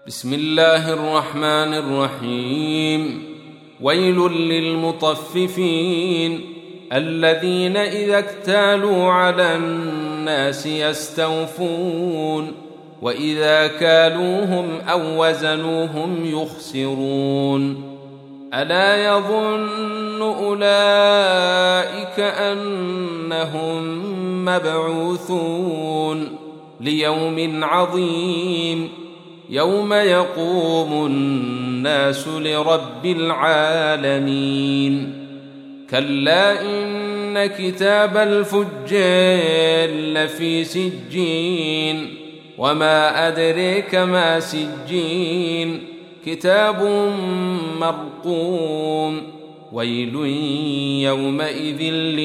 بسم الله الرحمن الرحيم. ويل للمطففين الذين إذا اكتالوا على الناس يستوفون وإذا كالوهم أو وزنوهم يخسرون. ألا يظن أولئك أنهم مبعوثون ليوم عظيم يوم يقوم الناس لرب العالمين. كلا إن كتاب الفجار لفي سجين وما أدريك ما سجين كتاب مرقوم. ويل يومئذ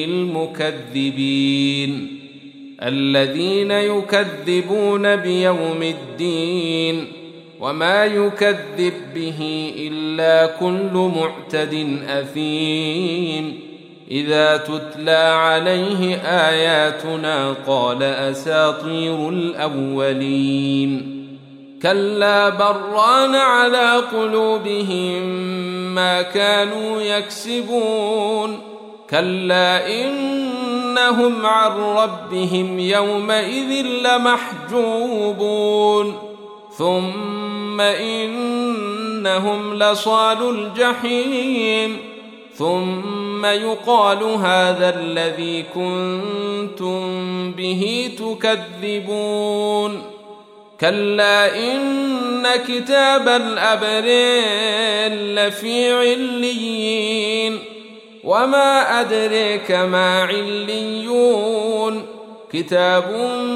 للمكذبين الذين يكذبون بيوم الدين وما يكذب به إلا كل معتد أثيم إذا تتلى عليه آياتنا قال أساطير الأولين. كلا بران على قلوبهم ما كانوا يكسبون. كلا إنهم عن ربهم يومئذ لمحجوبون ثم إنهم لصالو الجحيم ثم يقال هذا الذي كنتم به تكذبون. كلا إن كتاب الأبرار لفي عليين وما أدريك ما عليون كتاب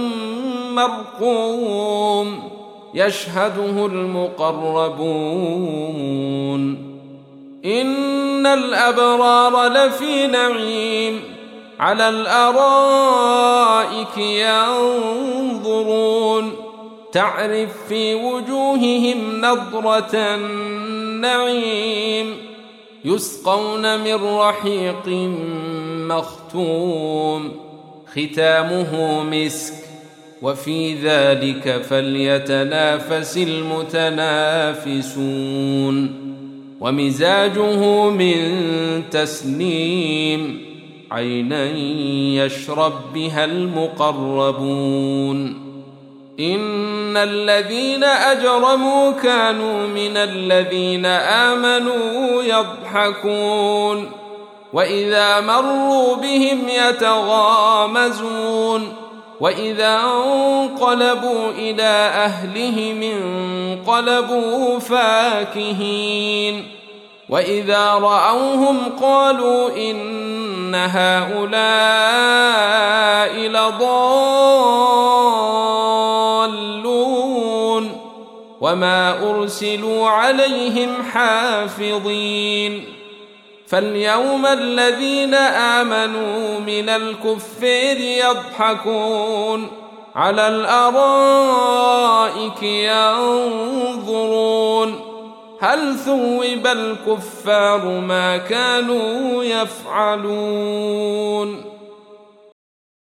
مرقوم يشهده المقربون. إن الأبرار لفي نعيم على الأرائك ينظرون تعرف في وجوههم نضرة النعيم يسقون من رحيق مختوم ختامه مسك وفي ذلك فليتنافس المتنافسون. ومزاجه من تسنيم عينا يشرب بها المقربون. إن الذين أجرموا كانوا من الذين آمنوا يضحكون وإذا مروا بهم يتغامزون وإذا انقلبوا إلى أهلهم انقلبوا فاكهين وإذا رأوهم قالوا إن هؤلاء لضالون وما أرسلوا عليهم حافظين. فاليوم الذين آمنوا من الكفار يضحكون على الأرائك ينظرون هل ثوب الكفار ما كانوا يفعلون.